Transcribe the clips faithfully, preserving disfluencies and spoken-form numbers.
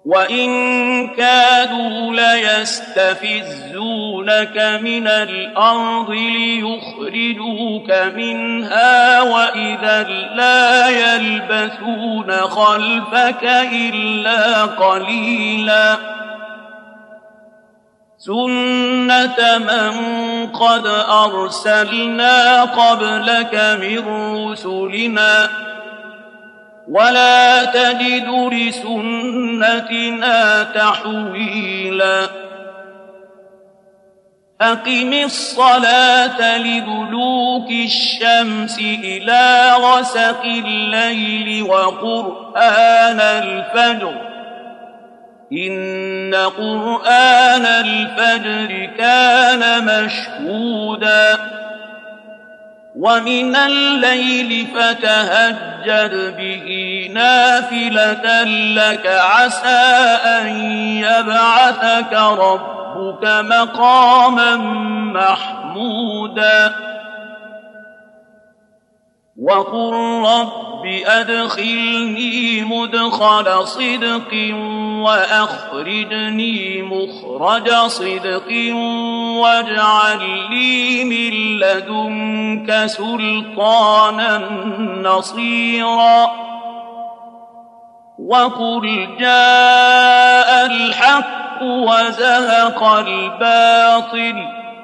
وإن كادوا ليستفزونك من الأرض ليخرجوك منها وإذا لا يلبثون خلفك إلا قليلا سنة من قد أرسلنا قبلك من رسلنا ولا تجد لسنتنا تحويلا أقم الصلاة لدلوك الشمس إلى غسق الليل وقرآن الفجر إن قرآن الفجر كان مشهودا ومن الليل فتهجد به نافلة لك عسى أن يبعثك ربك مقاما محمودا وقل رب أدخلني مدخل صدق وأخرجني مخرج صدق واجعل لي من لدنك سلطانا نصيرا وقل جاء الحق وزهق الباطل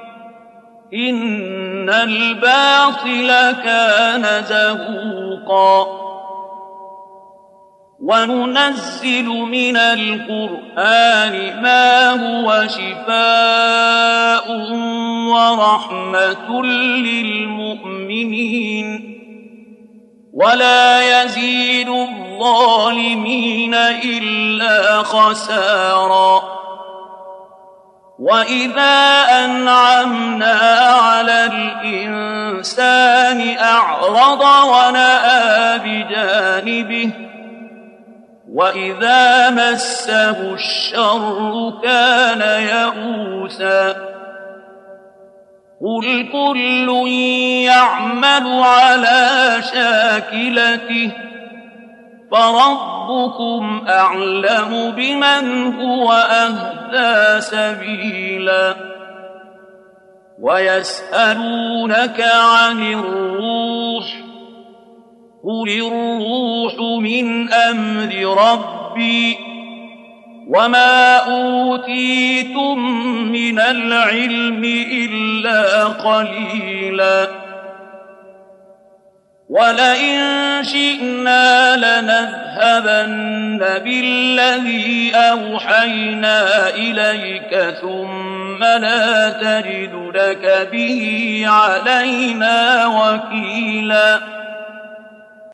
إن الباطل كان زهوقا وننزل من القرآن ما هو شفاء ورحمة للمؤمنين ولا يزيد الظالمين إلا خسارا وإذا أنعمنا على الإنسان أعرض ونأى بجانبه وإذا مسه الشر كان يئوسا قل كل يعمل على شاكلته فربكم أعلم بمن هو أهدى سبيلا ويسألونك عن الروح قل الروح من أمر ربي وما أوتيتم من العلم إلا قليلا ولئن شئنا لنذهبن بالذي أوحينا إليك ثم لا تجد لك به علينا وكيلا